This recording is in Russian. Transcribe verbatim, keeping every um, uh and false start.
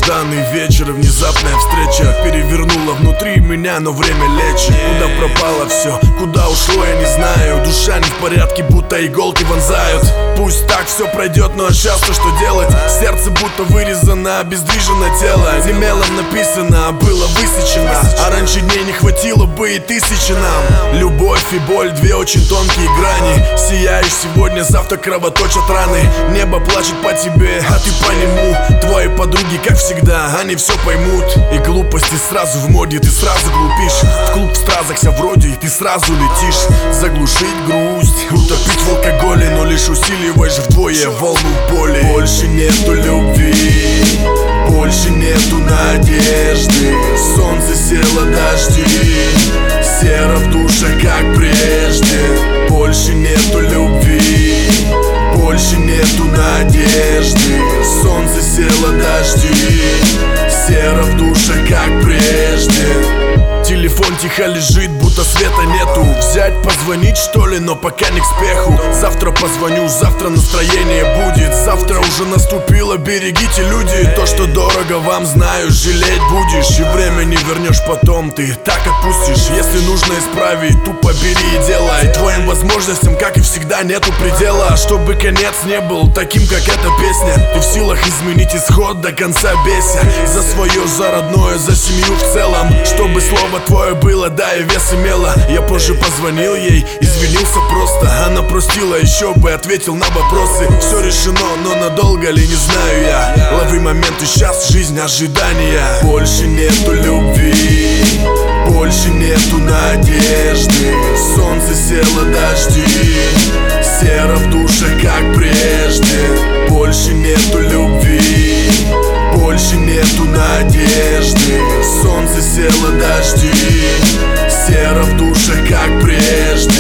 долгожданный вечер, внезапная встреча перевернула внутри меня, но время лечит. Куда пропало все, куда ушло, я не знаю. Душа не в порядке, будто иголки вонзают. Пусть так все пройдет, но сейчас-то что делать? Сердце будто вырезано, обездвижено тело. Не мелом написано, а было высечено. А раньше дней не хватило бы и тысячи нам. Любовь и боль, две очень тонкие грани. Сияешь сегодня, завтра кровоточат раны. Небо плачет по тебе, а ты по нему. Твои подруги, как всегда, они все поймут. И глупости сразу в моде, ты сразу глупишь. В клуб в стразах вроде, и ты сразу летишь. Заглушить грусть, утопить в алкоголе, но лишь усиливаешь вдвое волну боли. Больше нету любви, больше нету надежды. Солнце село, дожди, серо в душе, как прежде. Больше нету любви, больше нету надежды. Солнце село, дожди, серо в душе, как прежде. Телефон тихо лежит, будто света нету. Взять, позвонить что ли, но пока не к спеху. Завтра позвоню, завтра настроение будет. Завтра уже наступило, берегите, люди. То, что дорого вам, знаю, жалеть будешь. И время не вернешь потом, ты так отпустишь. Если нужно исправить, тупо бери и делай. Твоим возможностям, как и всегда, нету предела. Чтобы конец не был таким, как эта песня. Ты в силах изменить исход, до конца бейся. За свое, за родное, за семью в целом. Чтобы слово твое было, да, и вес имело. Я позже позвонил ей, извинился просто. Она простила, еще бы ответил на вопросы. Все решено, но надолго ли, не знаю я. Лови момент и сейчас жизнь ожидания. Больше нету любви, больше нету надежды. Солнце село, дожди, серо в душе, как прежде. Больше нету любви, больше нету надежды. Солнце село, дожди, серо в душе, как прежде.